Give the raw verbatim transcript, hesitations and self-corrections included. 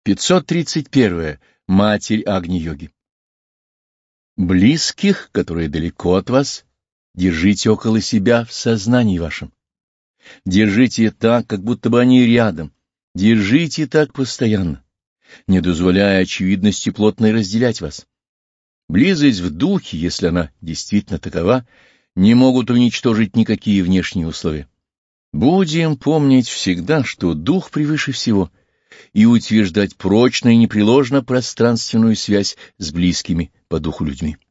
пятьсот тридцать первое. Матерь Агни-йоги. Близких, которые далеко от вас, держите около себя в сознании вашем. Держите так, как будто бы они рядом. Держите так постоянно, не дозволяя очевидности плотной разделять вас. Близость в духе, если она действительно такова, не могут уничтожить никакие внешние условия. Будем помнить всегда, что дух превыше всего, и утверждать прочно и непреложно пространственную связь с близкими по духу людьми.